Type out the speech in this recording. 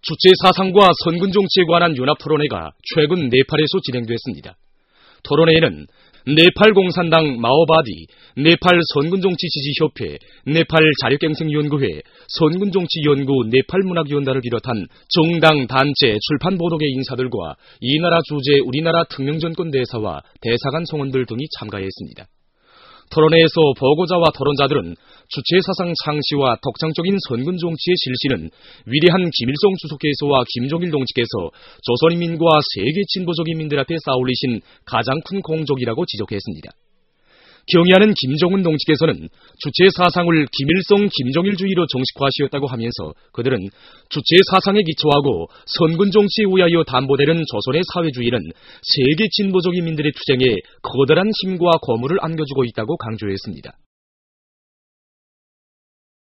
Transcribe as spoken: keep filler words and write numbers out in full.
주체사상과 선군정치에 관한 연합토론회가 최근 네팔에서 진행됐습니다. 토론회에는 네팔 공산당 마오바디, 네팔 선군정치지지협회, 네팔 자력갱생연구회, 선군정치연구 네팔문학위원단을 비롯한 정당, 단체, 출판보도계 인사들과 이 나라 주재 우리나라 특명정권 대사와 대사관 성원들 등이 참가했습니다. 토론회에서 보고자와 토론자들은 주체사상 창시와 독창적인 선군정치의 실시는 위대한 김일성 주석께서와 김정일 동지께서 조선인민과 세계 진보적 인민들 앞에 쌓아올리신 가장 큰 공적이라고 지적했습니다. 경의하는 김정은 동지께서는 주체사상을 김일성 김정일주의로 정식화시켰다고 하면서 그들은 주체사상에 기초하고 선군정치에 의하여 담보되는 조선의 사회주의는 세계 진보적 인민들의 투쟁에 커다란 힘과 고무를 안겨주고 있다고 강조했습니다.